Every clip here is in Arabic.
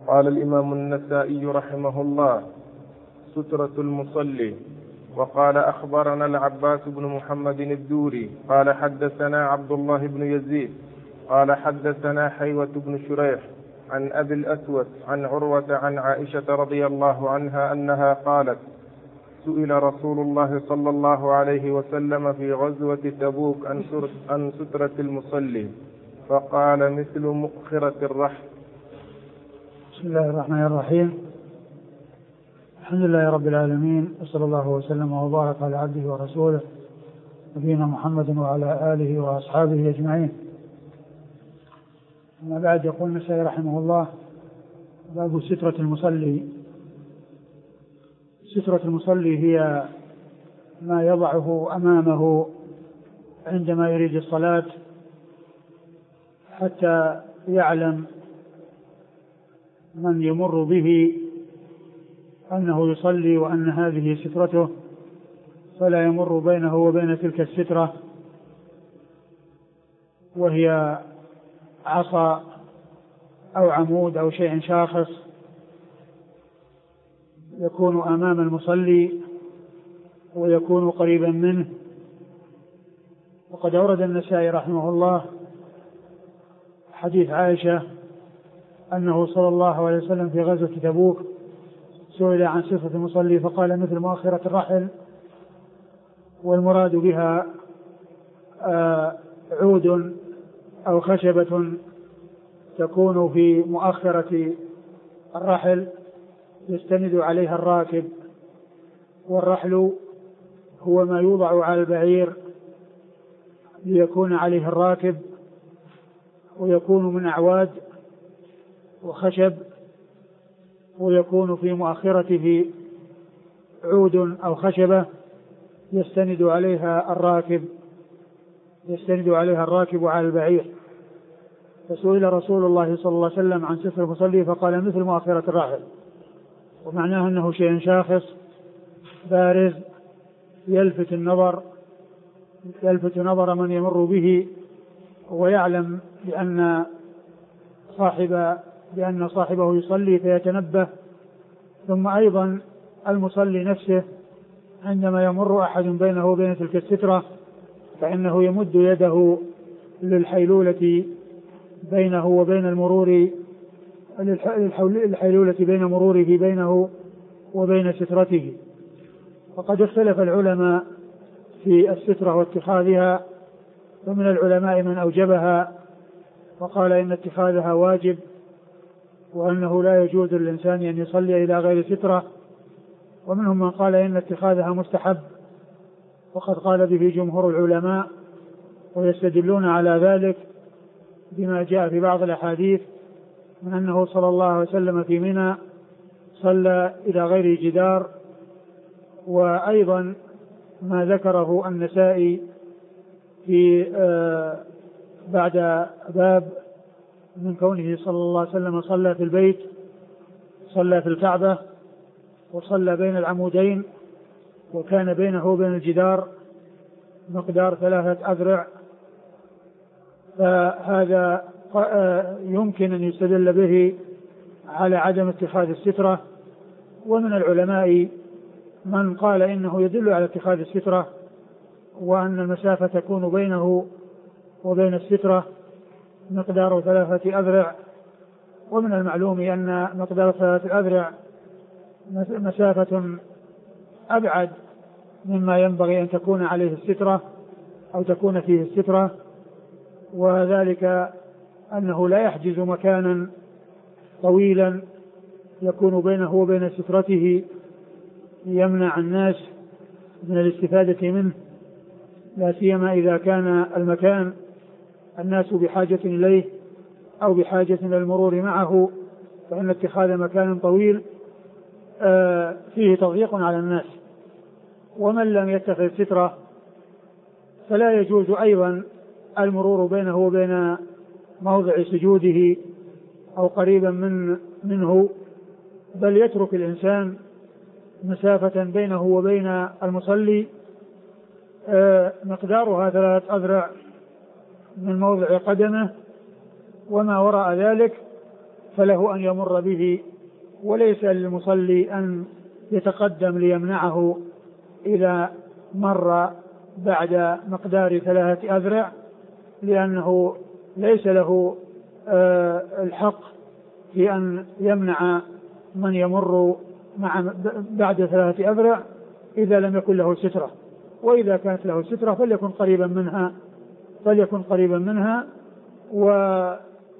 قال الإمام النسائي رحمه الله: سترة المصلي. وقال: أخبرنا العباس بن محمد الدوري قال حدثنا عبد الله بن يزيد قال حدثنا حيوة بن شريح عن أبي الأسود عن عروة عن عائشة رضي الله عنها أنها قالت: سئل رسول الله صلى الله عليه وسلم في غزوة تبوك عن سترة المصلي فقال: مثل مؤخرة الرحل. بسم الله الرحمن الرحيم. الحمد لله رب العالمين، وصلى الله وسلم وبارك على عبده ورسوله نبينا محمد وعلى آله وأصحابه أجمعين. أما بعد، يقول النسائي رحمه الله: باب سترة المصلي. سترة المصلي هي ما يضعه أمامه عندما يريد الصلاة حتى يعلم من يمر به أنه يصلي وأن هذه سترته، فلا يمر بينه وبين تلك السترة، وهي عصا أو عمود أو شيء شاخص يكون أمام المصلي ويكون قريبا منه. وقد أورد النسائي رحمه الله حديث عائشة أنه صلى الله عليه وسلم في غزوة تبوك سئل عن صفة المصلي فقال: مثل مؤخرة الرحل. والمراد بها عود أو خشبة تكون في مؤخرة الرحل يستند عليها الراكب، والرحل هو ما يوضع على البعير ليكون عليه الراكب، ويكون من أعواد وخشب، ويكون في مؤخرته عود أو خشبة يستند عليها الراكب على البعير. فسئل رسول الله صلى الله عليه وسلم عن صفة المصلي فقال: مثل مؤخرة الراحل. ومعناه أنه شيء شاخص بارز يلفت نظر من يمر به، ويعلم بأن صاحبه يصلي فيتنبه. ثم أيضا المصلي نفسه عندما يمر أحد بينه وبين تلك السترة فإنه يمد يده للحيلولة بينه وبين الحيلولة بين مروره بينه وبين سترته. وقد اختلف العلماء في السترة واتخاذها، ومن العلماء من أوجبها وقال إن اتخاذها واجب، وأنه لا يجوز للإنسان أن يصلي إلى غير سترة، ومنهم من قال إن اتخاذها مستحب، وقد قال به جمهور العلماء، ويستدلون على ذلك بما جاء في بعض الأحاديث من أنه صلى الله عليه وسلم في منى صلى إلى غير جدار، وأيضا ما ذكره النسائي في بعد باب من كونه صلى الله عليه وسلم صلى في البيت، صلى في الكعبة، وصلى بين العمودين، وكان بينه وبين الجدار مقدار 3 أذرع. فهذا يمكن أن يستدل به على عدم اتخاذ السترة. ومن العلماء من قال إنه يدل على اتخاذ السترة، وأن المسافة تكون بينه وبين السترة مقدار 3 أذرع. ومن المعلوم أن مقدار 3 أذرع مسافة أبعد مما ينبغي أن تكون عليه السترة أو تكون فيه السترة، وذلك أنه لا يحجز مكانا طويلا يكون بينه وبين سترته يمنع الناس من الاستفادة منه، لا سيما إذا كان المكان الناس بحاجة إليه أو بحاجة إلى المرور معه، فإن اتخاذ مكان طويل فيه تضييق على الناس. ومن لم يتخذ سترة فلا يجوز أيضا المرور بينه وبين موضع سجوده أو قريبا منه، بل يترك الإنسان مسافة بينه وبين المصلي مقدارها 3 أذرع من موضع قدمه، وما وراء ذلك فله أن يمر به، وليس للمصلي أن يتقدم ليمنعه إذا مر بعد مقدار 3 أذرع، لأنه ليس له الحق في أن يمنع من يمر بعد 3 أذرع إذا لم يكن له سترة. وإذا كانت له سترة فليكن قريبا منها وإذا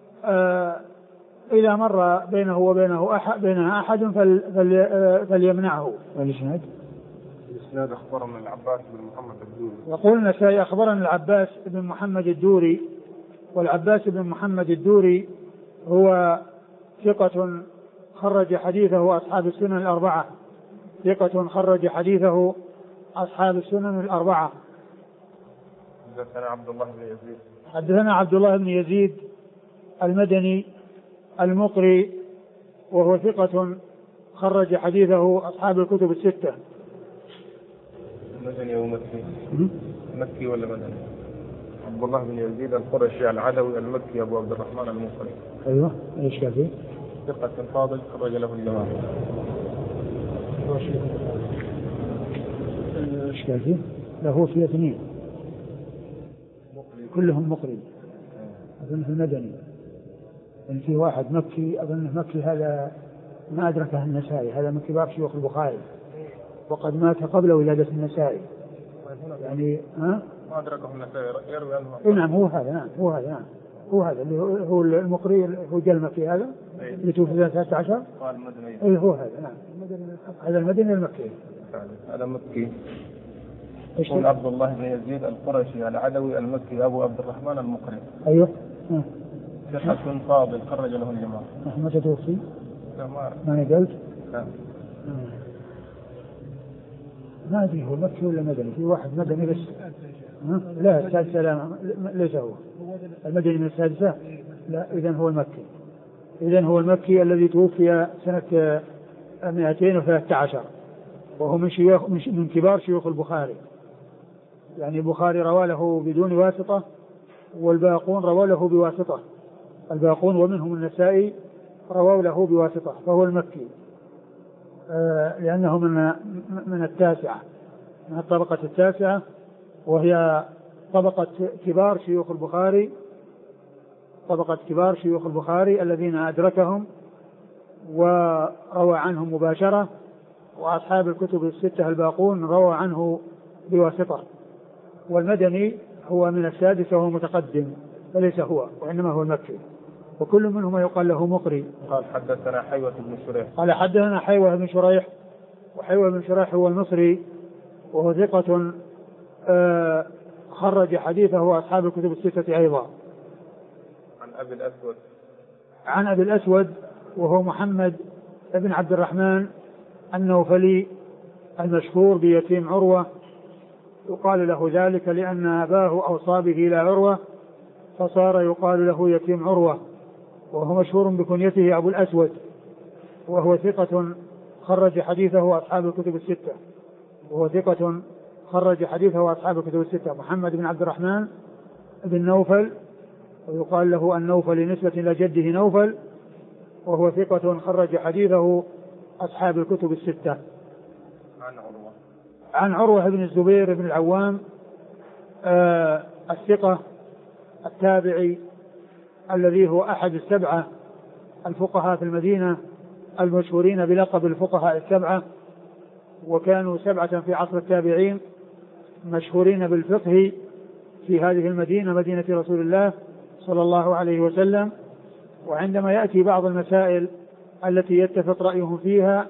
مر بينه وبينها أحد فليمنعه. الإسناد أخبرنا العباس بن محمد الدوري. يقول النسائي أخبرنا العباس بن محمد الدوري، والعباس بن محمد الدوري هو ثقة خرج حديثه أصحاب السنن الأربعة. حدثنا عبد الله بن يزيد المدني المقري، وهو ثقة خرج حديثه أصحاب الكتب الستة. مدني أو مكي ولا مدني؟ عبد الله بن يزيد القرشي العدوي المكي أبو عبد الرحمن المقري. أيوة. إيش كافي؟ ثقة فاضل خرج له الجماعة. إيش كافي؟ له في 2 كلهم مقري. أظنه المدني، يعني في واحد مكي، أظنه مكي هذا ما أدركه النسائي، هذا من كبار شيوخ البخاري وقد مات قبل ولادة النسائي. يعني ما أدركه النسائي يروي عنه. نعم هو هذا اللي هو المقري، هو جلمكي هذا اللي توفي 13. قال المدني. أي هو هذا. نعم هذا المدني المكي. هذا مكي. يقول عبد الله بن يزيد القرشي العدوي المكي أبو عبد الرحمن المقري. أيوه. ثقة فاضل خرج له الجماعة. متى توفي؟ لا ما أعرف. ما قلت؟ لا. ما أدري هو مكي ولا مدني، في واحد مدني بس. لا السادسة لا ليس هو المدني من السادسة. لا إذن هو المكي الذي توفي سنة 213، وهو من كبار شيوخ البخاري. يعني البخاري روى له بدون واسطة، والباقون روى له بواسطة. الباقون ومنهم النسائي رووا له بواسطة، فهو المكي لأنه من التاسعة، من الطبقة التاسعة، وهي طبقة كبار شيوخ البخاري الذين أدركهم وروى عنهم مباشرة، وأصحاب الكتب الستة الباقون روى عنه بواسطة. والمدني هو من السادسة وهو متقدم، فليس هو وإنما هو المكي، وكل منهما يقال له مقري. قال حدثنا حيوة بن شريح. قال حدثنا حيوة بن شريح، وحيوة بن شريح هو المصري، وهو ثقة خرج حديثه أصحاب الكتب الستة أيضا. عن أبي الأسود وهو محمد بن عبد الرحمن النوفلي المشهور بيتيم عروة، يقال له ذلك لأن أباه أوصى به إلى عروة فصار يقال له يتيم عروة، وهو مشهور بكنيته أبو الأسود، وهو ثقة خرج حديثه أصحاب الكتب الستة. محمد بن عبد الرحمن بن نوفل، ويقال له النوفل نسبة إلى جده نوفل، وهو ثقة خرج حديثه أصحاب الكتب الستة. عن عروة بن الزبير بن العوام الثقة التابعي الذي هو أحد 7 الفقهاء في المدينة المشهورين بلقب الفقهاء 7، وكانوا 7 في عصر التابعين مشهورين بالفقه في هذه المدينة، مدينة رسول الله صلى الله عليه وسلم. وعندما يأتي بعض المسائل التي يتفق رأيهم فيها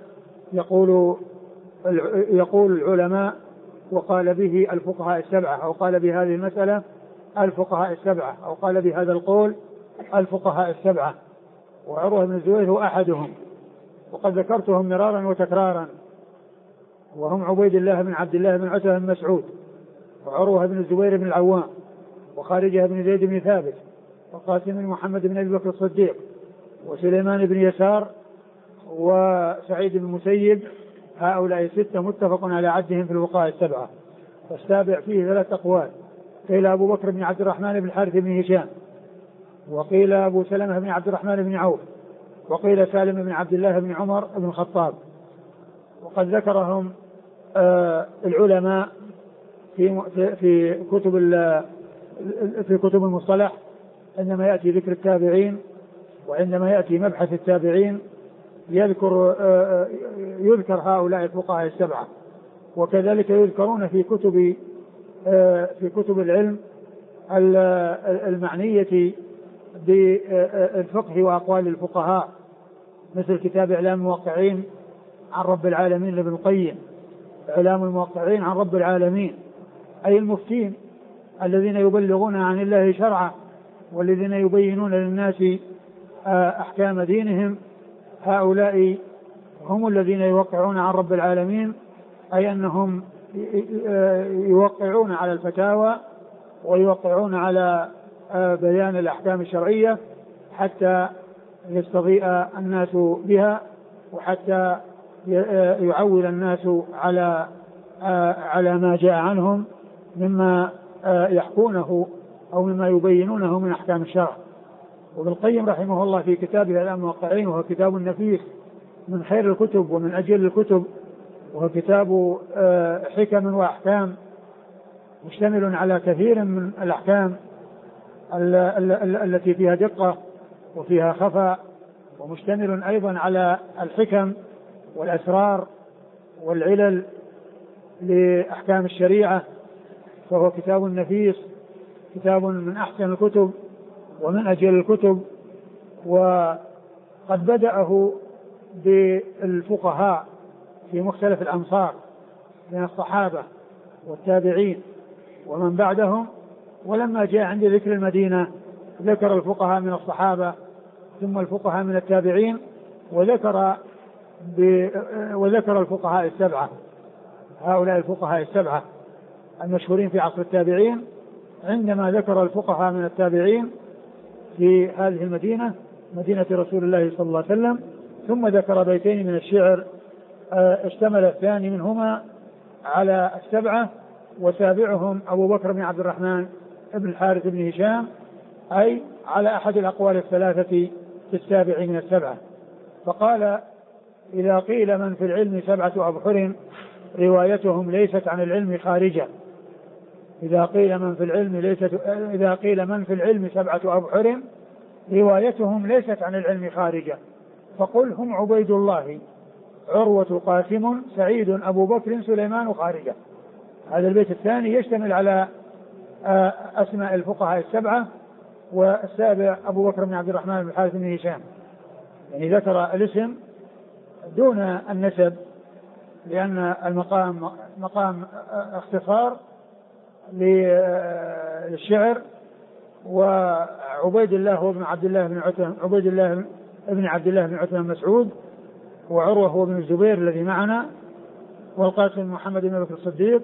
يقول العلماء وقال به الفقهاء 7، أو قال بهذه المسألة الفقهاء 7، أو قال بهذا القول الفقهاء 7، وعروة بن الزبير هو أحدهم، وقد ذكرتهم مرارا وتكرارا، وهم عبيد الله بن عبد الله بن عتبة بن مسعود، وعروة بن الزبير بن العوام، وخارجة بن زيد بن ثابت، وقاسم بن محمد بن أبي بكر الصديق، وسليمان بن يسار، وسعيد بن المسيب. هؤلاء 6 متفق على عدهم في الفقهاء 7. فالسابع فيه 3 أقوال، قيل أبو بكر بن عبد الرحمن بن الحارث بن هشام، وقيل أبو سلمة بن عبد الرحمن بن عوف، وقيل سالم بن عبد الله بن عمر بن الخطاب. وقد ذكرهم العلماء في كتب المصطلح عندما يأتي ذكر التابعين، وعندما يأتي مبحث التابعين يذكر هؤلاء الفقهاء السبعة. وكذلك يذكرون في كتب العلم المعنية بالفقه وأقوال الفقهاء، مثل كتاب إعلام الموقعين عن رب العالمين لابن القيم. إعلام الموقعين عن رب العالمين أي المفتين الذين يبلغون عن الله شرعا والذين يبينون للناس أحكام دينهم، هؤلاء هم الذين يوقعون عن رب العالمين، أي أنهم يوقعون على الفتاوى ويوقعون على بيان الأحكام الشرعية حتى يستضيء الناس بها، وحتى يعول الناس على ما جاء عنهم مما يحكونه أو مما يبينونه من أحكام الشرع. وابن القيم رحمه الله في كتابه إعلام الموقعين، وهو كتاب نفيس من خير الكتب ومن أجل الكتب، وهو كتاب حكم وأحكام مشتمل على كثير من الأحكام التي فيها دقة وفيها خفاء، ومشتمل أيضا على الحكم والأسرار والعلل لأحكام الشريعة، فهو كتاب نفيس، كتاب من أحسن الكتب ومن أجل الكتب. وقد بدأه بالفقهاء في مختلف الأمصار من الصحابة والتابعين ومن بعدهم، ولما جاء عند ذكر المدينة ذكر الفقهاء من الصحابة ثم الفقهاء من التابعين، وذكر الفقهاء السبعة، هؤلاء الفقهاء السبعة المشهورين في عصر التابعين. عندما ذكر الفقهاء من التابعين في هذه المدينة، مدينة رسول الله صلى الله عليه وسلم، ثم ذكر بيتين من الشعر اشتمل الثاني منهما على السبعة، وسابعهم أبو بكر بن عبد الرحمن بن الحارث بن هشام، أي على أحد الأقوال الثلاثة في السابع من السبعة. فقال: إذا قيل من في العلم سبعة أبحر روايتهم ليست عن العلم خارجة. إذا قيل من في العلم سبعة أبحر روايتهم ليست عن العلم خارجة، فقل هم عبيد الله عروة قاسم سعيد أبو بكر سليمان خارجة. هذا البيت الثاني يشتمل على أسماء الفقهاء السبعة، والسابع أبو بكر بن عبد الرحمن بن الحارث بن هشام، يعني ذكر الاسم دون النسب، لأن المقام مقام اختصار للشعر. وعبيد الله هو ابن عبد الله بن عتبة، عبيد الله ابن عبد الله بن عتبة مسعود، وعروة هو ابن الزبير الذي معنا، والقاسم محمد بن بكر الصديق،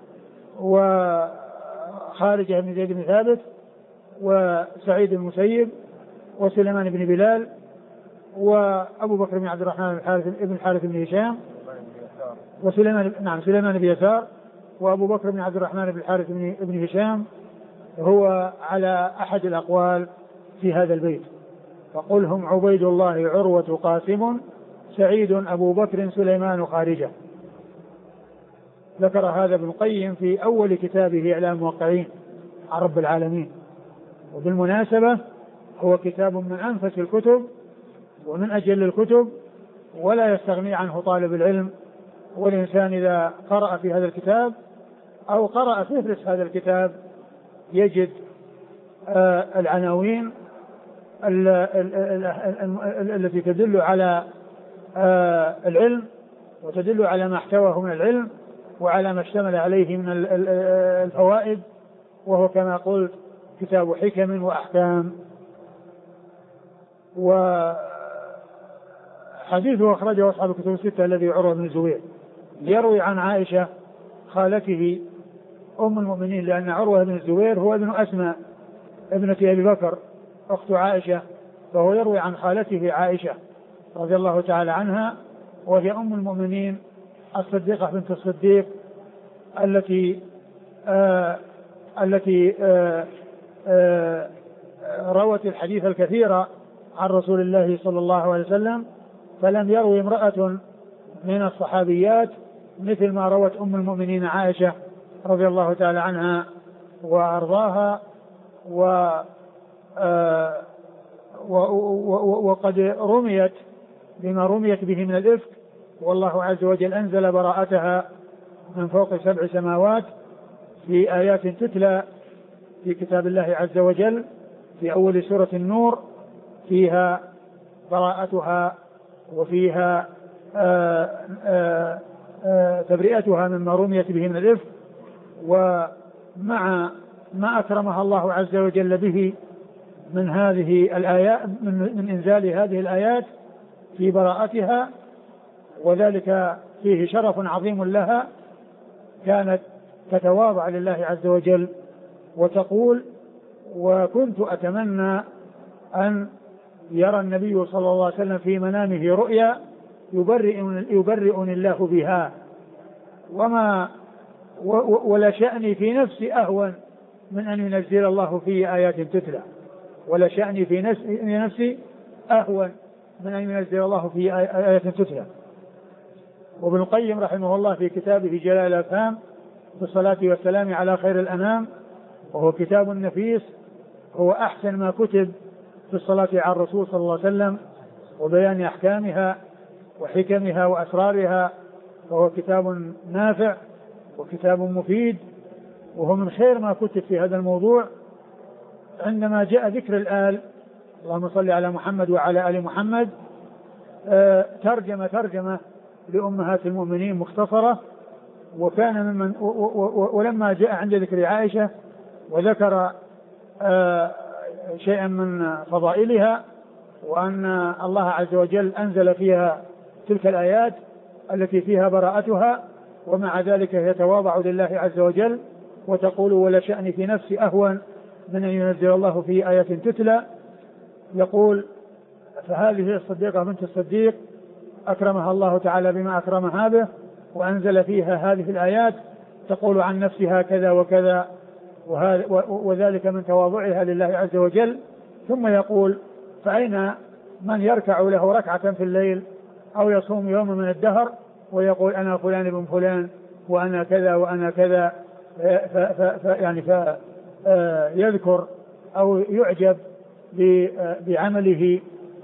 وخارجة بن زيد بن ثابت، وسعيد المسيب، وسليمان بن بلال، وأبو بكر بن عبد الرحمن بن الحارث بن هشام، سليمان بن يسار، وأبو بكر بن عبد الرحمن بن الحارث بن هشام، هو على أحد الأقوال في هذا البيت. فقل هم عبيد الله عروة قاسم سعيد أبو بكر سليمان خارجة. ذكر هذا ابن القيم في أول كتابه إعلام الموقعين عن رب العالمين. وبالمناسبة هو كتاب من أنفس الكتب ومن أجل الكتب، ولا يستغني عنه طالب العلم. والإنسان إذا قرأ في هذا الكتاب أو قرأ فهرس هذا الكتاب يجد العناوين التي تدل على العلم، وتدل على ما احتواه من العلم، وعلى ما اشتمل عليه من الفوائد، وهو كما قلت كتاب حكم وأحكام. وحديثه أخرجه أصحاب الكتب الستة الذي عروة بن الزبير، يروي عن عائشة خالته أم المؤمنين، لأن عروة بن الزبير هو ابن أسماء ابنة أبي بكر أخت عائشة، فهو يروي عن خالته عائشة رضي الله تعالى عنها، وهي أم المؤمنين الصديقة بنت الصديق التي روت الحديث الكثير عن رسول الله صلى الله عليه وسلم، فلم يروي امرأة من الصحابيات مثل ما روت أم المؤمنين عائشة رضي الله تعالى عنها وأرضاها، وقد رميت بما رميت به من الإفك، والله عز وجل أنزل براءتها من فوق 7 سماوات في آيات تتلى في كتاب الله عز وجل في أول سورة النور، فيها براءتها وفيها تبرئتها مما رميت به من الإفك، ومع ما أكرمها الله عز وجل به من هذه الآيات، من إنزال هذه الآيات في براءتها، وذلك فيه شرف عظيم لها، كانت تتواضع لله عز وجل وتقول: وكنت أتمنى أن يرى النبي صلى الله عليه وسلم في منامه رؤيا يبرئني الله بها، ولا شأني في نفسي أهون من أن ينزل الله في آيات تتلى، ولا شأني في نفسي أهون من أن ينزل الله في آيات تتلى. وابن القيم رحمه الله في كتابه جلال الأفهام في الصلاة والسلام على خير الأنام، وهو كتاب نفيس، هو أحسن ما كتب في الصلاة على الرسول صلى الله عليه وسلم وبيان أحكامها وحكمها وأسرارها، وهو كتاب نافع وكتاب مفيد، وهو من خير ما كتب في هذا الموضوع. عندما جاء ذكر الآل، اللهم صل على محمد وعلى آل محمد، ترجمة لأمهات المؤمنين مختصرة، وكان ممن ولما جاء عند ذكر عائشة وذكر شيئا من فضائلها، وأن الله عز وجل أنزل فيها تلك الآيات التي فيها براءتها، ومع ذلك يتواضع لله عز وجل وتقول: ولا شأني في نفسي أهون من أن ينزل الله في آية تتلى. يقول: فهذه الصديقة بنت الصديق أكرمها الله تعالى بما أكرمها به، وأنزل فيها هذه الآيات تقول عن نفسها كذا وكذا، وذلك من تواضعها لله عز وجل. ثم يقول: فأين من يركع له ركعة في الليل أو يصوم يوم من الدهر ويقول: أنا فلان بن فلان وأنا كذا وأنا كذا، يذكر أو يعجب بعمله.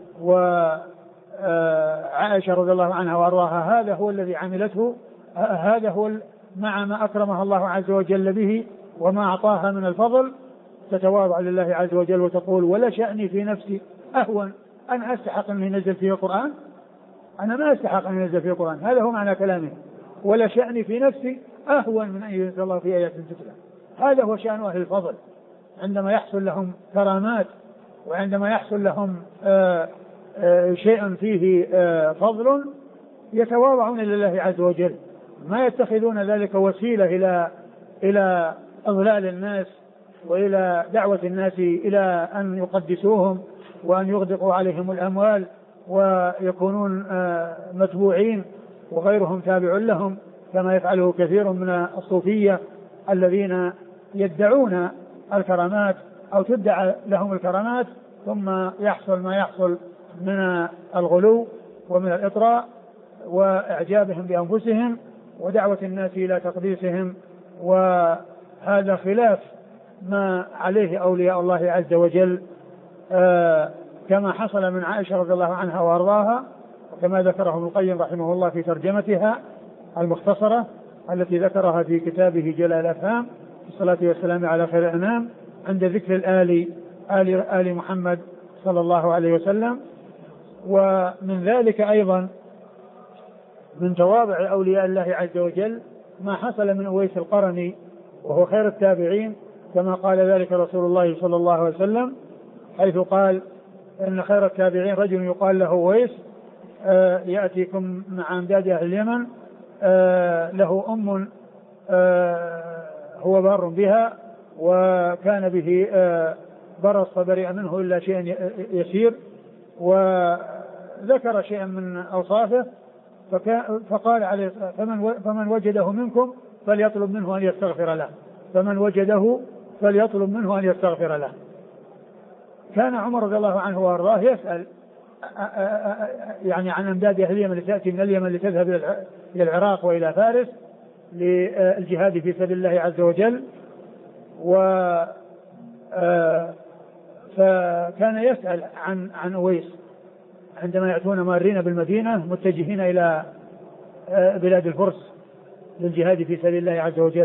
وعائشة رضي الله عنها وأرضاها هذا هو الذي عملته، هذا هو مع ما أكرمها الله عز وجل به وما أعطاها من الفضل، تتواضع لله عز وجل وتقول: ولا شأني في نفسي أهون، أنا أستحق أن ينزل فيه القرآن، أنا ما أستحق أن ينزل فيه القرآن. هذا هو معنى كلامه: ولا شأني في نفسي أهون من أن ينزل الله في آيات تتلى. هذا هو شأن أهل الفضل، عندما يحصل لهم كرامات وعندما يحصل لهم شيء فيه فضل يتواضعون لله عز وجل، ما يتخذون ذلك وسيلة إلى أضلال الناس وإلى دعوة الناس إلى أن يقدسوهم وأن يغدقوا عليهم الأموال ويكونون متبوعين وغيرهم تابع لهم، كما يفعله كثير من الصوفية الذين يدعون الكرامات أو تدعى لهم الكرامات، ثم يحصل ما يحصل من الغلو ومن الإطراء وإعجابهم بأنفسهم ودعوة الناس إلى تقديسهم، وهذا خلاف ما عليه أولياء الله عز وجل، كما حصل من عائشة رضي الله عنها وأرضاها، وكما ذكره ابن القيم رحمه الله في ترجمتها المختصرة التي ذكرها في كتابه جلال الأفهام في الصلاة والسلام على خير الأنام، عند ذكر آل محمد صلى الله عليه وسلم. ومن ذلك أيضا من تواضع أولياء الله عز وجل ما حصل من أويس القرني، وهو خير التابعين، كما قال ذلك رسول الله صلى الله عليه وسلم، حيث قال: إن خير التابعين رجل يقال له أويس، يأتيكم مع أمداد أهل اليمن، له أم هو بار بها وكان به برص فبرئ منه إلا شيء يسير، وذكر شيئا من أوصافه، فقال عليه: فمن وجده منكم فليطلب منه أن يستغفر له، فمن وجده فليطلب منه أن يستغفر له. كان عمر رضي الله عنه وارضاه يسأل يعني عن أمداد أهل اليمن التي تأتي من اليمن لتذهب إلى العراق وإلى فارس للجهاد في سبيل الله عز وجل. فكان يسأل عن أويس عندما يأتون مارين بالمدينة متجهين إلى بلاد الفرس للجهاد في سبيل الله عز وجل،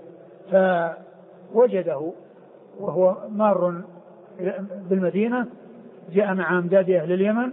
فوجده وهو مار بالمدينة جاء مع أمداد أهل اليمن،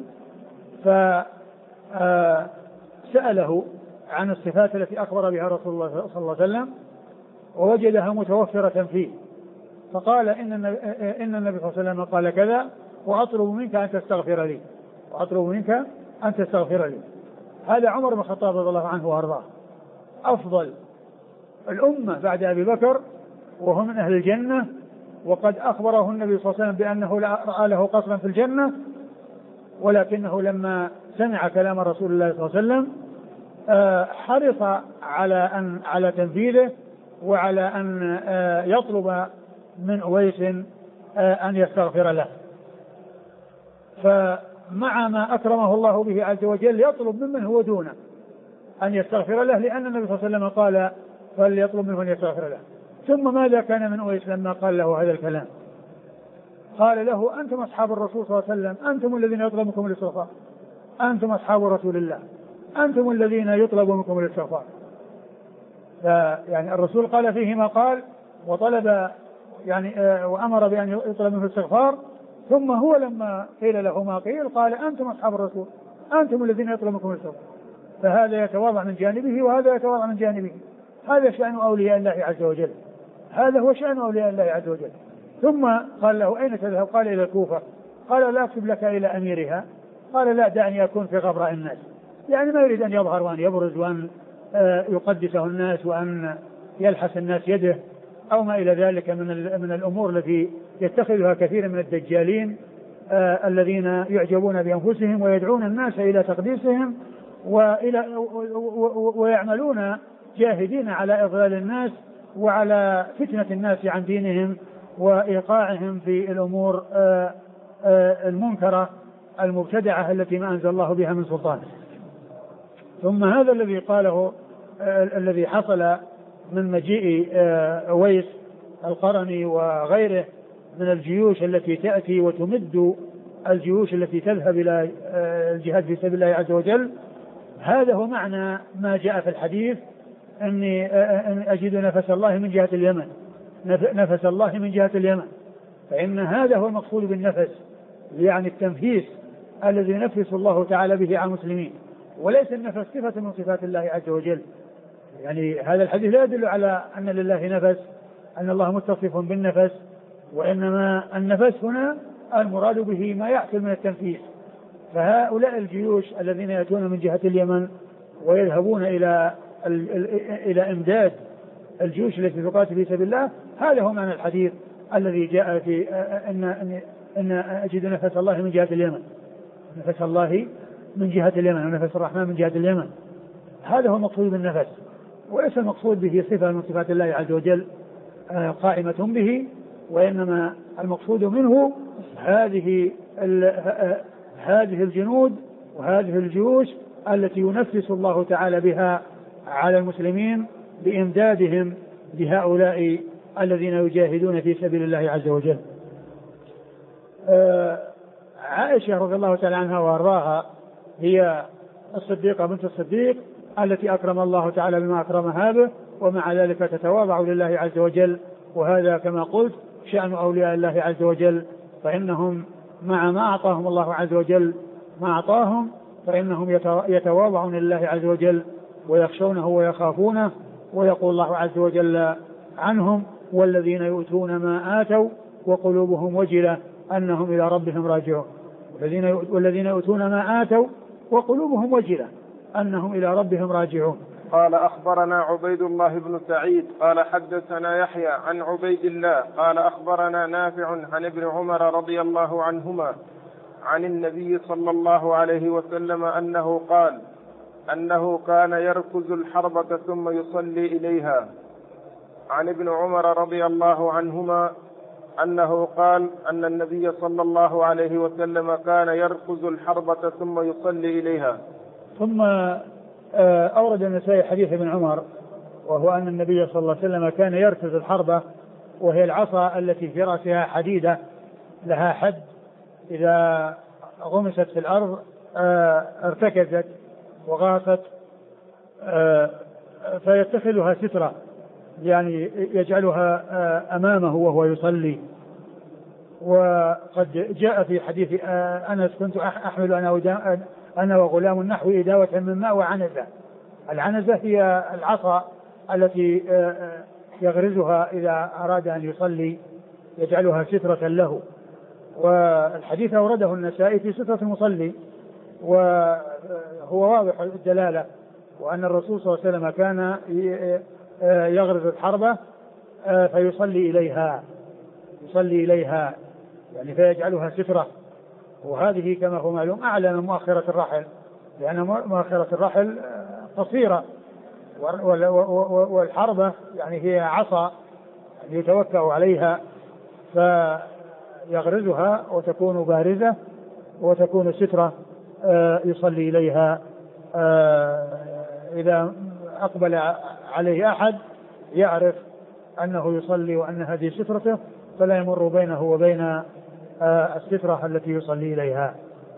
فسأله عن الصفات التي أخبر بها رسول الله صلى الله عليه وسلم ووجدها متوفرة فيه، فقال إن النبي صلى الله عليه وسلم قال كذا وأطلب منك أن تستغفر لي، وأطلب منك أن تستغفر لي. هذا عمر بن الخطاب رضي الله عنه وأرضاه أفضل الأمة بعد أبي بكر وهو من أهل الجنة، وقد أخبره النبي صلى الله عليه وسلم بأنه رأى له قصرا في الجنة، ولكنه لما سمع كلام رسول الله صلى الله عليه وسلم حرص على تنفيذه وعلى أن يطلب من أويس أن يستغفر له. فمع ما أكرمه الله به عز وجل يطلب ممن هو دونه أن يستغفر له، لأن النبي صلى الله عليه وسلم قال فليطلب منه أن يستغفر له. ثم ماذا كان من أويس لما قال له هذا الكلام؟ قال له أنتم أصحاب الرسول صلى الله عليه وسلم، أنتم الذين يطلب منكم الاستغفار، أنتم أصحاب رسول الله، أنتم الذين يطلب منكم الاستغفار. يعني الرسول قال فيه ما قال وطلب يعني وأمر بأن يطلب منه الاستغفار، ثم هو لما قيل له ما قيل قال أنتم أصحاب الرسول، أنتم الذين يطلب منكم الاستغفار. فهذا يتواضع من جانبه وهذا يتواضع من جانبه. هذا شأن أولياء الله عز وجل، هذا هو شأن أولياء الله عز وجل. ثم قال له أين تذهب؟ قال إلى الكوفة. قال لا أكتب لك إلى أميرها؟ قال لا، دعني أكون في غبراء الناس، يعني ما يريد أن يظهر وأن يبرز وأن يقدسه الناس وأن يلحس الناس يده أو ما إلى ذلك من الأمور التي يتخذها كثير من الدجالين الذين يعجبون بأنفسهم ويدعون الناس إلى تقديسهم ويعملون جاهدين على إضلال الناس وعلى فتنة الناس عن دينهم وإيقاعهم في الأمور المنكرة المبتدعة التي ما أنزل الله بها من سلطان. ثم هذا الذي قاله الذي حصل من مجيء أويس القرني وغيره من الجيوش التي تأتي وتمد الجيوش التي تذهب إلى الجهاد في سبيل الله عز وجل، هذا هو معنى ما جاء في الحديث أني أجد نفس الله من جهة اليمن، نفس الله من جهة اليمن. فإن هذا هو المقصود بالنفس، يعني التنفيس الذي ينفس الله تعالى به على المسلمين، وليس النفس صفة من صفات الله عز وجل. يعني هذا الحديث لا يدل على أن لله نفس، أن الله متصف بالنفس، وإنما النفس هنا المراد به ما يحصل من التنفيس. فهؤلاء الجيوش الذين يأتون من جهة اليمن ويذهبون إلى إمداد الجيوش التي تقاتل في سبيل الله، هذا هو معنى الحديث الذي جاء في أن أجد نفس الله من جهة اليمن، نفس الله من جهة اليمن ونفس الرحمن من جهة اليمن. هذا هو المقصود بالنفس، وليس المقصود به صفة من صفات الله عز وجل قائمة به، وإنما المقصود منه هذه الجنود وهذه الجيوش التي ينفس الله تعالى بها على المسلمين بإمدادهم بهؤلاء الذين يجاهدون في سبيل الله عز وجل. عائشة رضي الله تعالى عنها وأرضاها هي الصديقة بنت الصديق التي أكرم الله تعالى بما أكرمها به، ومع ذلك تتواضع لله عز وجل. وهذا كما قلت شأن أولياء الله عز وجل، فإنهم مع ما أعطاهم الله عز وجل ما أعطاهم فإنهم يتواضعون لله عز وجل ويخشونه ويخافونه. ويقول الله عز وجل عنهم والذين يؤتون ما آتوا وقلوبهم وجلة أنهم إلى ربهم راجعون. والذين يؤتون ما آتوا وقلوبهم وجلة أنهم إلى ربهم راجعون. قال أخبرنا عبيد الله بن سعيد قال حدثنا يحيى عن عبيد الله قال أخبرنا نافع عن ابن عمر رضي الله عنهما عن النبي صلى الله عليه وسلم أنه قال أنه كان يركز الحربة ثم يصلي إليها. عن ابن عمر رضي الله عنهما أنه قال أن النبي صلى الله عليه وسلم كان يركز الحربة ثم يصلي إليها. ثم أورد النسائي حديث ابن عمر، وهو أن النبي صلى الله عليه وسلم كان يركز الحربة، وهي العصا التي في رأسها حديدة لها حد، إذا غمست في الأرض ارتكزت وغاصت، فيتخذها سترة، يعني يجعلها أمامه وهو يصلي. وقد جاء في حديث أنس: كنت أحمل أنا وغلام نحو إداوة من ماء وعنزة. العنزة هي العصا التي يغرزها إذا أراد أن يصلي، يجعلها سترة له. والحديث أورده النسائي في سترة المصلي، وهو واضح الدلالة، وأن الرسول صلى الله عليه وسلم كان يغرز الحربة فيصلي إليها يعني فيجعلها سترة. وهذه كما هو معلوم أعلى من مؤخرة الرحل، لأن مؤخرة الرحل قصيرة، والحربة يعني هي عصا يتوكأ عليها، فيغرزها وتكون بارزة وتكون سترة يصلي إليها. إذا أقبل عليه أحد يعرف أنه يصلي وأن هذه سترته، فلا يمر بينه وبين السترة التي يصلي إليها.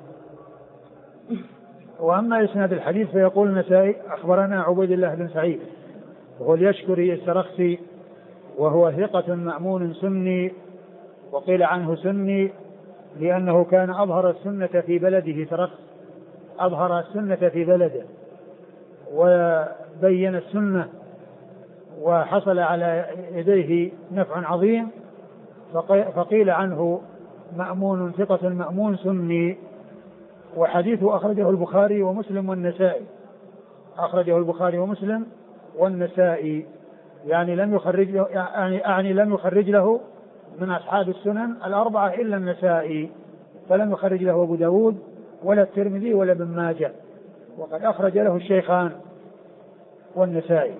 وأما إسناد الحديث فيقول النسائي: أخبرنا عبيد الله بن سعيد وهو اليشكري السرخسي، وهو ثقة مأمون سني، وقيل عنه سني لأنه كان أظهر السنة في بلده سرخس، أظهر السنة في بلده وبين السنة، وحصل على يديه نفع عظيم، فقيل عنه مأمون ثقة مأمون سني. وحديثه أخرجه البخاري ومسلم والنسائي، أخرجه البخاري ومسلم والنسائي، يعني لم يخرج له من أصحاب السنن الأربعة إلا النسائي، فلم يخرج له أبو داود ولا الترمذي ولا ابن ماجه، وقد أخرج له الشيخان والنسائي.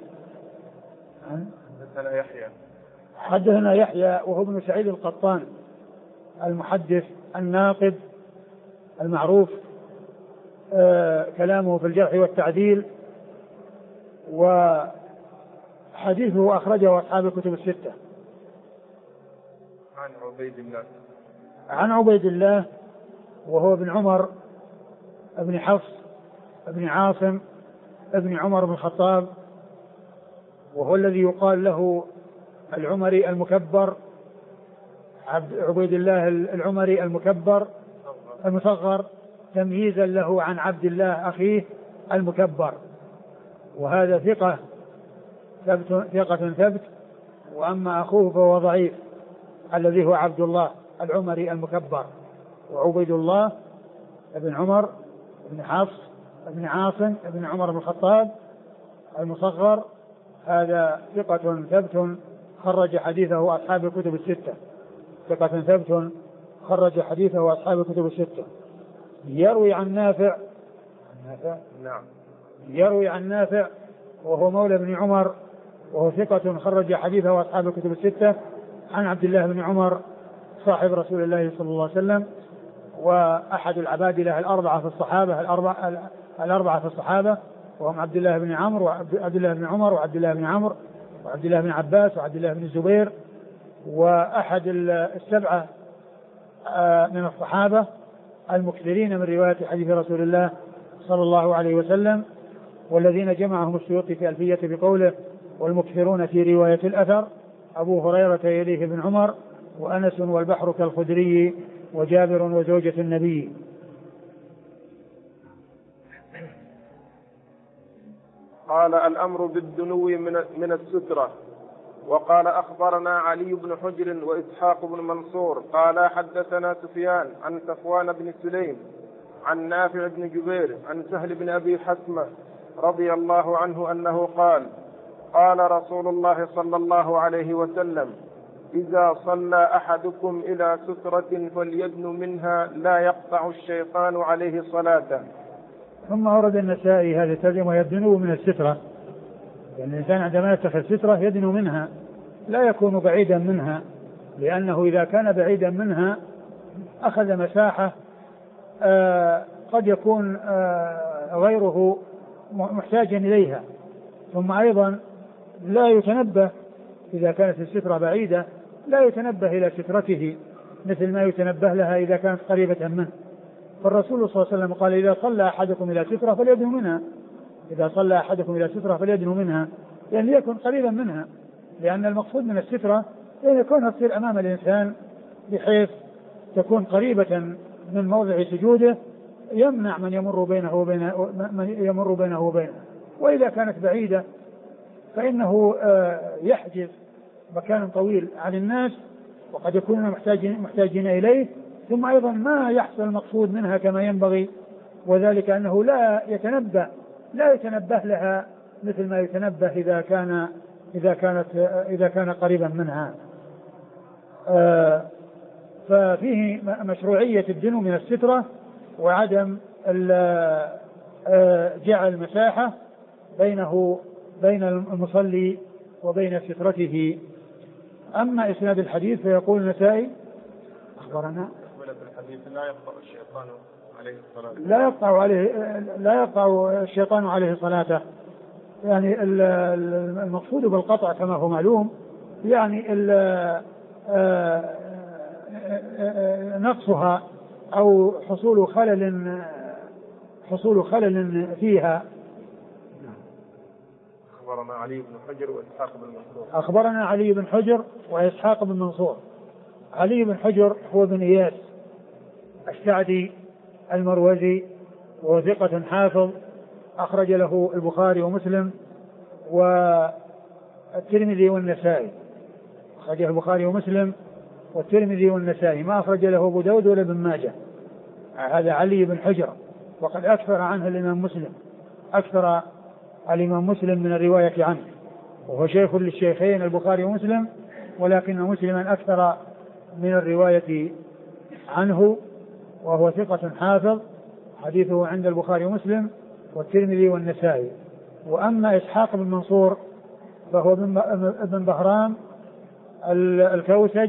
حدثنا يحيى وهو ابن سعيد القطان المحدث الناقد المعروف، كلامه في الجرح والتعديل، وحديثه أخرجه أصحاب الكتب الستة. عن عبيد الله وهو ابن عمر ابن حفص ابن عاصم ابن عمر بن الخطاب، وهو الذي يقال له العمري المكبر، عبيد الله العمري المكبر المصغر، تمييزا له عن عبد الله أخيه المكبر. وهذا ثقة ثبت، وأما أخوه فهو ضعيف الذي هو عبد الله العمري المكبر. وعبيد الله ابن عمر ابن حفص ابن عاصم ابن عمر بن الخطاب المصغر، هذا ثقة ثبت خرج حديثه أصحاب الكتب الستة، ثقة ثبت خرج حديثه أصحاب الكتب الستة. يروي عن نافع يروي عن نافع وهو مولى بن عمر، وهو ثقة خرج حديثه أصحاب الكتب الستة، عن عبد الله بن عمر صاحب رسول الله صلى الله عليه وسلم، وأحد العبادلة الأربعة في الصحابة، وهم عبد الله بن عمرو وعبد الله بن عمر وعبد الله بن عمرو وعبد الله بن عباس وعبد الله بن الزبير، وأحد السبعة من الصحابة المكثرين من رواية حديث رسول الله صلى الله عليه وسلم، والذين جمعهم السيوطي في ألفية بقوله: والمكثرون في رواية الأثر أبو هريرة يليه بن عمر، وأنس والبحر كالخدري، وجابر وزوجة النبي. قال: الأمر بالدنو من السترة. وقال: أخبرنا علي بن حجر وإسحاق بن منصور قال: حدثنا سفيان عن صفوان بن سليم عن نافع بن جبير عن سهل بن أبي حسمة رضي الله عنه أنه قال: قال رسول الله صلى الله عليه وسلم: إذا صلى أحدكم إلى سترة فليدن منها لا يقطع الشيطان عليه صلاته. ثم أورد النسائي هذه الترجمة: يدنو من السترة، يعني الإنسان عندما يتخذ سترة يدنو منها، لا يكون بعيدا منها، لأنه إذا كان بعيدا منها أخذ مساحة قد يكون غيره محتاجا إليها. ثم أيضا لا يتنبه إذا كانت السترة بعيدة، لا يتنبه إلى سترته مثل ما يتنبه لها إذا كانت قريبة منه. فالرسول صلى الله عليه وسلم قال إذا صلى أحدكم إلى سترة فليدنو منها، إذا صلى أحدكم إلى سترة فليدنو منها، يعني يكون قريبا منها، لأن المقصود من السترة أن يكونها تصير أمام الإنسان بحيث تكون قريبة من موضع سجوده يمنع من يمر بينه وبينه. وإذا كانت بعيدة فإنه يحجز مكان طويل عن الناس وقد يكونون محتاجين إليه، ثم أيضا ما يحصل المقصود منها كما ينبغي، وذلك أنه لا يتنبه لها مثل ما يتنبه إذا كان قريبا منها. ففيه مشروعية الدنو من السترة وعدم جعل مساحة بين المصلي وبين سترته. أما إسناد الحديث فيقول النسائي أخبرنا لا يقطع الشيطان عليه صلاته، يعني المقصود بالقطع كما هو معلوم يعني نقصها أو حصول خلل فيها. أخبرنا علي بن حجر وإسحاق بن منصور. أخبرنا علي بن حجر وإسحاق بن منصور. علي بن حجر هو بن إياس السعدي المروزي، وهو ثقة حافظ، أخرج له البخاري ومسلم والترمذي والنسائي، أخرجه البخاري ومسلم والترمذي والنسائي، ما أخرج له أبو داود ولا ابن ماجه. هذا علي بن حجر، وقد أكثر عنه الإمام مسلم، أكثر الإمام مسلم من الرواية عنه، وهو شيخ للشيخين البخاري ومسلم، ولكن مسلما أكثر من الرواية عنه، وهو ثقة حافظ، حديثه عند البخاري ومسلم والترمذي والنسائي. وأما إسحاق بن منصور فهو ابن بهرام الكوسج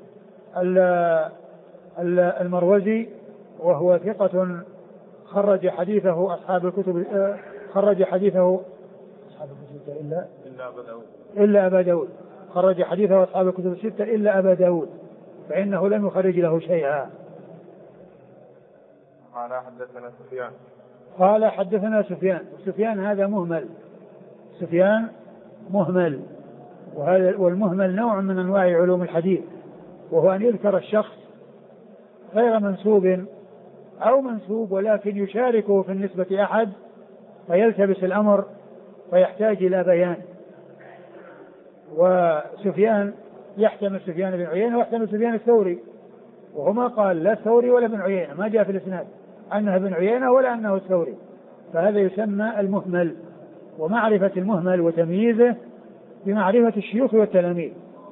المروزي، وهو ثقة خرج حديثه أصحاب الكتب إلا أبا داود، خرج حديثه أصحاب الكتب الستة إلا أبا داود، فإنه لم يخرج له شيئا. قال حدثنا سفيان هذا سفيان مهمل، والمهمل نوع من أنواع علوم الحديث، وهو أن يذكر الشخص غير منسوب أو منسوب ولكن يشاركه في النسبة أحد فيلتبس الأمر فيحتاج إلى بيان. وسفيان يحتمل سفيان بن عيينة ويحتمل سفيان الثوري، وهما قال لا الثوري ولا بن عيينة، ما جاء في الإسناد أنه بن عيينة ولا أنه الثوري، فهذا يسمى المهمل. ومعرفة المهمل وتمييزه بمعرفة الشيوخ والتلاميذ،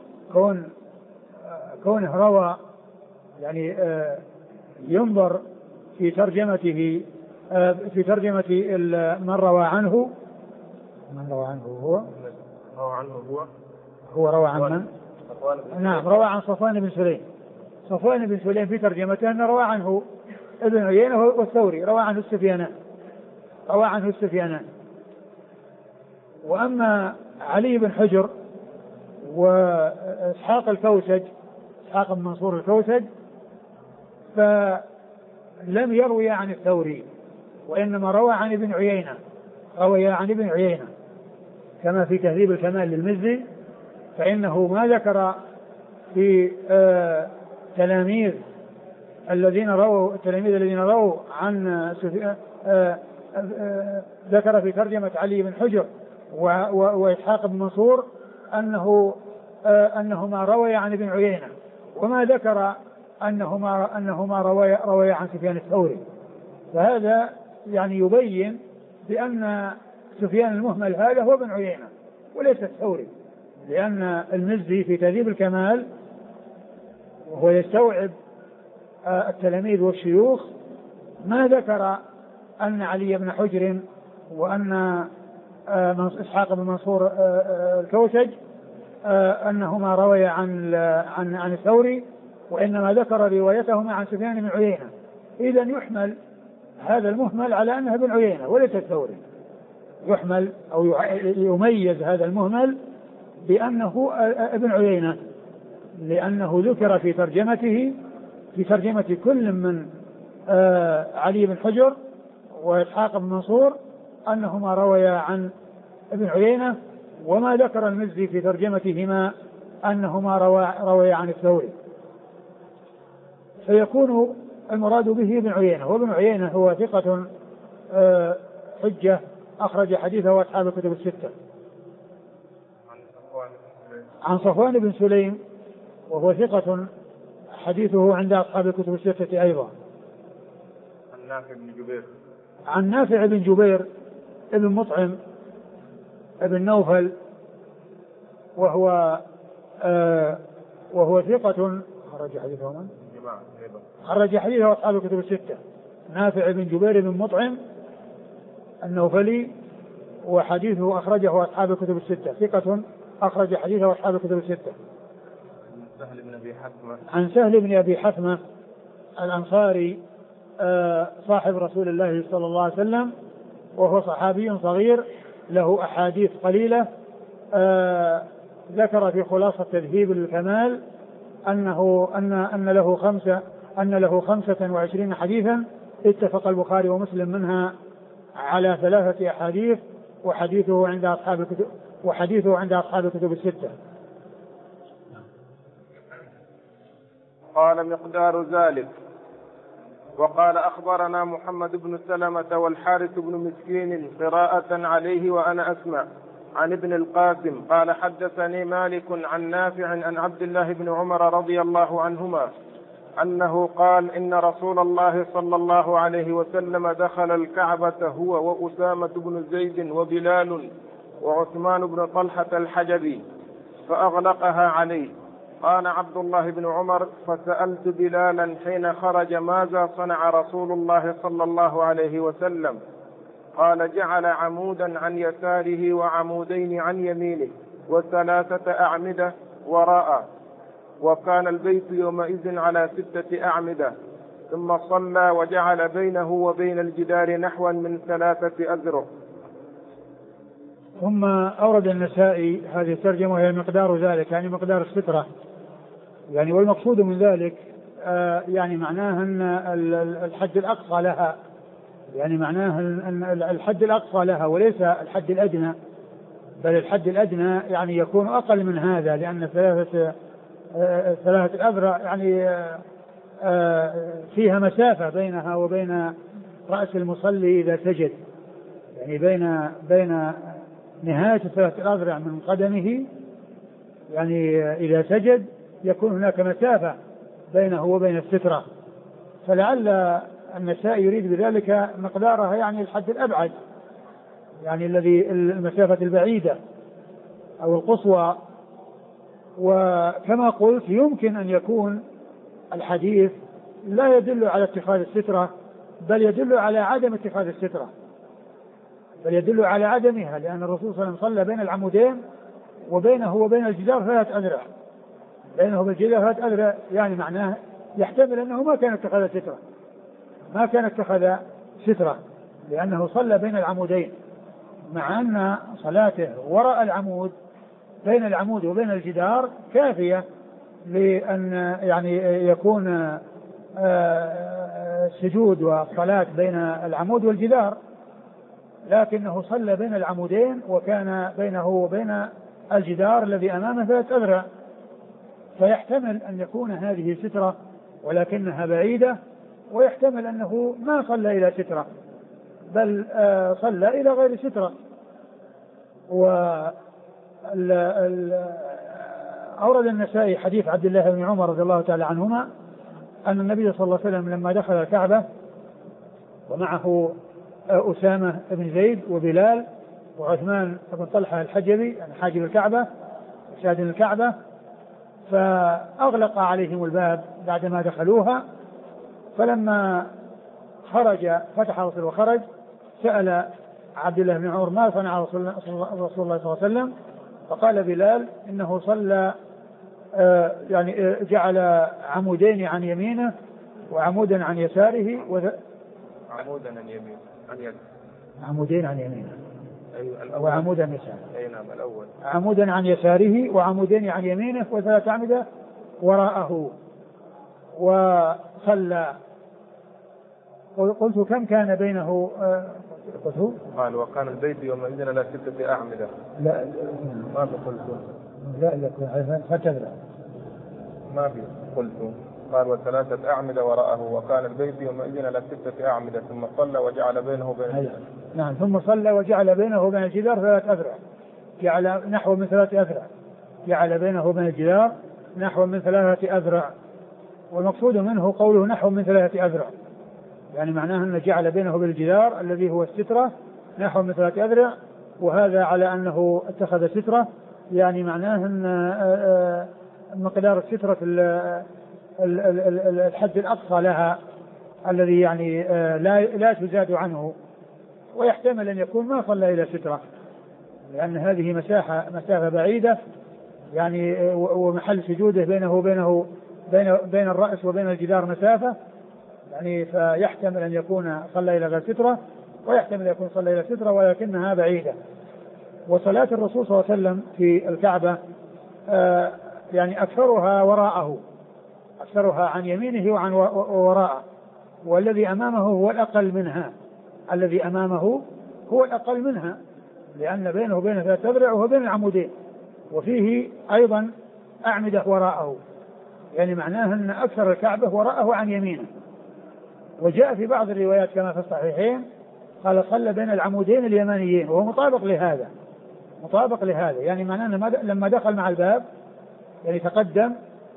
كونه روى يعني ينظر في ترجمته من روى عنه هو روى عن من؟ نعم، روى عن صفوان بن سليم في ترجمته أنه روى عنه ابن عيينة والثوري، روى عنه السفيانان. وأما علي بن حجر وإسحاق إسحاق بن منصور الكوسج فلم يروي عن الثوري، وإنما روى عن ابن عيينة، كما في تهذيب الكمال للمزي، فإنه ما ذكر في التلاميذ الذين رووا عن ذكر في ترجمة علي بن حجر وإسحاق بن منصور أنهما روي عن ابن عيينة، وما ذكر أنهما روي عن سفيان الثوري. فهذا يعني يبين بأن سفيان المهمل هذا هو ابن عيينة وليس الثوري، لأن المزي في تهذيب الكمال وهو يستوعب التلاميذ والشيوخ ما ذكر أن علي بن حجر وأن إسحاق بن منصور الكوسج أنهما رويا عن الثوري، وإنما ذكر روايتهما عن سفيان بن عيينة. إذن يحمل هذا المهمل على أنها ابن عيينة وليس الثوري، يحمل أو يميز هذا المهمل بأنه ابن عيينة، لأنه ذكر في ترجمة كل من علي بن حجر وإسحاق بن منصور أنهما رويا عن ابن عيينة، وما ذكر المزي في ترجمتهما أنهما رويا عن الثوري، فيكون المراد به ابن عيينة. وابن عيينة هو ثقة حجة أخرج حديثه أصحاب الكتب الستة. عن صفوان بن سليم وهو ثقة حديثه عند أصحاب الكتب الستة أيضا. عن نافع بن جبير ابن مطعم ابن نوفل وهو ثقة خرج حديثه أصحاب الكتب الستة. نافع بن جبير بن مطعم النوفلي وحديثه أخرجه أصحاب الكتب الستة، ثقة أخرج حديثه أصحاب الكتب الستة. عن سهل بن أبي حثمة الأنصاري صاحب رسول الله صلى الله عليه وسلم، وهو صحابي صغير له أحاديث قليلة. ذكر في خلاصة تذهيب الكمال أن له 25 حديثا اتفق البخاري ومسلم منها على 3 أحاديث، وحديثه عند أصحاب الكتب الستة. قال مقدار ذلك. وقال أخبرنا محمد بن سلمة والحارث بن مسكين قراءة عليه وأنا أسمع عن ابن القاسم قال حدثني مالك عن نافع عن عبد الله بن عمر رضي الله عنهما أنه قال إن رسول الله صلى الله عليه وسلم دخل الكعبة هو وأسامة بن زيد وبلال وعثمان بن طلحة الحجبي فأغلقها عليه. قال عبد الله بن عمر فسألت بلالا حين خرج ماذا صنع رسول الله صلى الله عليه وسلم؟ قال جعل عمودا عن يساره وعمودين عن يمينه و3 أعمدة وراءه، وكان البيت يومئذ على 6 أعمدة، ثم صلى وجعل بينه وبين الجدار نحوا من 3 أذرع. ثم أورد النسائي هذه الترجمة وهي مقدار ذلك، يعني مقدار السترة، يعني والمقصود من ذلك يعني معناه أن الحد الأقصى لها، يعني معناه أن الحد الأقصى لها وليس الحد الأدنى، بل الحد الأدنى يعني يكون أقل من هذا، لأن 3 أذرع يعني فيها مسافة بينها وبين رأس المصلي إذا سجد، يعني بين نهاية 3 أذرع من قدمه، يعني إذا سجد يكون هناك مسافة بينه وبين السترة، فلعل النسائي يريد بذلك مقدارها يعني الحد الأبعد، يعني الذي المسافة البعيدة أو القصوى. وكما قلت يمكن أن يكون الحديث لا يدل على اتخاذ السترة، بل يدل على عدم اتخاذ السترة، بل يدل على عدمها، لأن الرسول صلى الله عليه وسلم صلى بين العمودين وبينه وبين الجدار 3 أذرع، بينه وبين الجدار 3 أذرع، يعني معناه يحتمل أنه ما كان اتخذ سترة، ما كان اتخذ سترة، لأنه صلى بين العمودين، مع أن صلاته وراء العمود بين العمود وبين الجدار كافية لأن يعني يكون السجود والصلاة بين العمود والجدار، لكنه صلى بين العمودين وكان بينه وبين الجدار الذي أمامه 3 أذرع، فيحتمل أن يكون هذه سترة ولكنها بعيدة، ويحتمل أنه ما صلى إلى سترة بل صلى إلى غير سترة. أورد النسائي حديث عبد الله بن عمر رضي الله تعالى عنهما أن النبي صلى الله عليه وسلم لما دخل الكعبة ومعه أسامة بن زيد وبلال وعثمان بن طلحة الحجبي، يعني حاجب الكعبة شاهد الكعبة، فأغلق عليهم الباب بعدما دخلوها، فلما خرج فتح الرسول وخرج سأل عبد الله بن عمر ما صنع رسول الله صلى الله عليه وسلم؟ فقال بلال إنه صلى يعني جعل عمودين عن يمينه وعمودا عن يساره عمودا عن يمينه عمودين عن يمينه أيوة وعمودا عن يساره. أي نعم الأول. عمودا عن يساره وعمودين عن يمينه وثلاث أعمدة وراءه وصلى. قلت كم كان بينه؟ قال وكان البيت يومئذ على 6 أعمدة. لا ما قلت. لا فتبرع ما في قلت. قال و3 أعمدة وراءه وكان البيت يومئذ على 6 أعمدة ثم صلى وجعل بينه وبين الجدار. نعم ثم صلى وجعل بينه وبين الجدار 3 أذرع، جعل نحو من 3 أذرع، جعل بينه وبين الجدار نحو من 3 أذرع. والمقصود منه قوله نحو من 3 أذرع، يعني معناه أنه جعل بينه وبين الجدار الذي هو السترة نحو من 3 أذرع، وهذا على أنه اتخذ سترة، يعني معناه أن مقدار السترة الحد الأقصى لها الذي يعني لا تزاد عنه. ويحتمل أن يكون ما صلى إلى سترة، لأن هذه مسافة بعيدة يعني، ومحل سجوده بينه وبينه بين الرأس وبين الجدار مسافة يعني، فيحتمل أن يكون صلى إلى غير سترة، ويحتمل أن يكون صلى إلى سترة ولكنها بعيدة. وصلاة الرسول صلى الله عليه وسلم في الكعبة يعني أكثرها وراءه، أكثرها عن يمينه وعن وراءه، والذي أمامه هو الأقل منها، الذي أمامه هو الأقل منها، لأن بينه وبين 3 أذرع وهو بين العمودين، وفيه أيضا أعمدة وراءه، يعني معناه أن أكثر الكعبة وراءه عن يمينه. وجاء في بعض الروايات كما في الصحيحين قال صلى بين العمودين اليمانيين، وهو مطابق لهذا، يعني معناه أنه لما دخل مع الباب يعني تقدم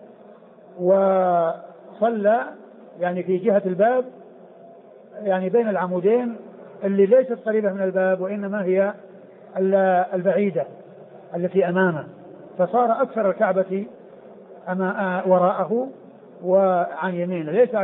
وصلى يعني في جهة الباب، يعني بين العمودين اللي ليست قريبة من الباب وإنما هي البعيدة التي أمامه، فصار أكثر الكعبة وراءه وعن يمينه، ليس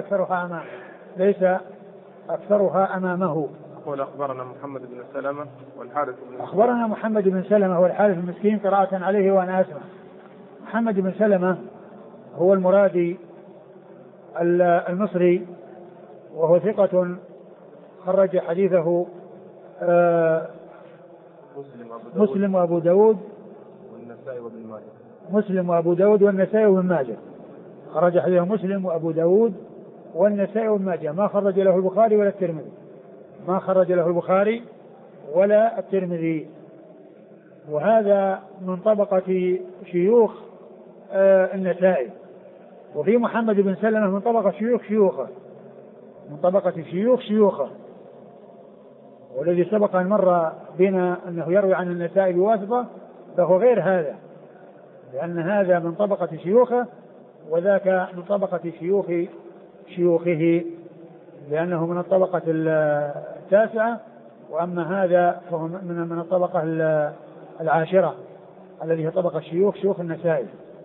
أكثرها أمامه. يقول أخبرنا محمد بن سلمة والحارث بن أخبرنا محمد بن سلمة والحارث المسكين قراءة عليه وأنا أسمع. محمد بن سلمة هو المرادي المصري، وهو ثقة خرج حديثه مسلم وأبو داود والنسائي وابن ماجه. مسلم وأبو داود والنسائي وابن ماجه، خرج حديثه مسلم وأبو داود والنسائي وابن ماجه، ما خرج له البخاري ولا الترمذي، ما خرج له البخاري ولا الترمذي. وهذا من طبقة شيوخ النسائي. وفي محمد بن سلمة من طبقة شيوخه، والذي سبق أن مر بنا أنه يروي عن النسائي بواسطة، فهو غير هذا، لأن هذا من طبقة شيوخه وذاك من طبقة شيوخه، لأنه من الطبقة 9، وأما هذا فهو من الطبقة 10 الذي هي طبقة شيوخ النسائي.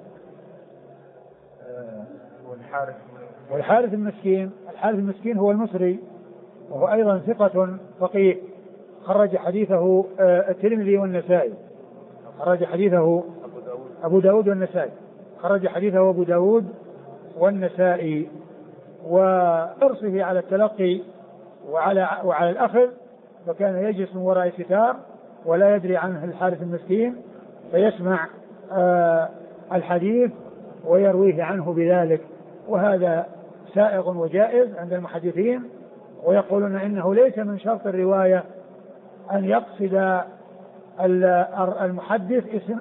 والحارث المسكين هو المصري، وهو أيضا ثقة فقيه، خرج حديثه الترمذي والنسائي، خرج حديثه أبو داود والنسائي، خرج حديثه أبو داود والنسائي. وحرصه على التلقي وعلى الأخذ، فكان يجلس من وراء ستار ولا يدري عنه الحارث المسكين، فيسمع الحديث ويرويه عنه بذلك، وهذا سائغ وجائز عند المحدثين، ويقولون إنه ليس من شرط الرواية أن يقصد المحدث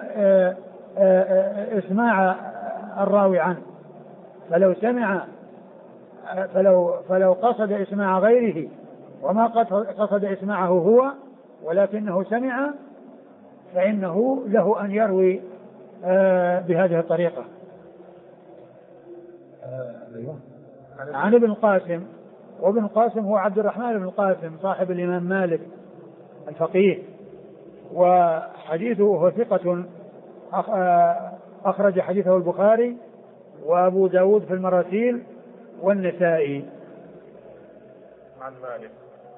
إسماع الراوي عنه، فلو قصد إسماع غيره وما قصد إسماعه هو ولكنه سمع، فإنه له أن يروي بهذه الطريقة. عن ابن القاسم، وابن القاسم هو عبد الرحمن بن القاسم صاحب الإمام مالك الفقيه، وحديثه هو ثقة أخرج حديثه البخاري وأبو داود في المراسيل والنسائي.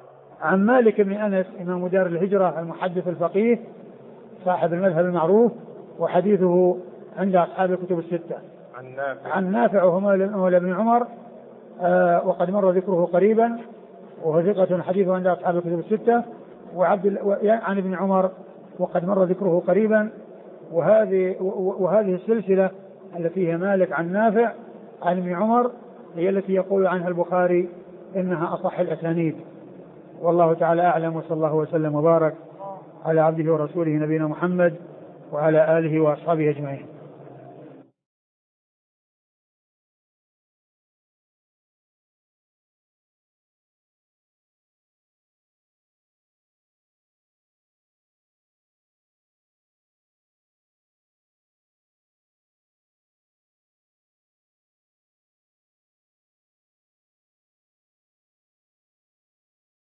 عن مالك بن أنس إمام دار الهجرة المحدث الفقيه صاحب المذهب المعروف، وحديثه عند أصحاب الكتب الستة. عن نافع وهو مولى بن عمر وقد مر ذكره قريبا، وهو ثقة حديثه عند أصحاب الكتب الستة. عن ابن عمر وقد مر ذكره قريبا. وهذه السلسلة التي هي مالك عن نافع عن ابن عمر هي التي يقول عنها البخاري إنها أصح الأسانيد. والله تعالى أعلم، وصلى الله وسلم وبارك على عبده ورسوله نبينا محمد وعلى آله وأصحابه أجمعين.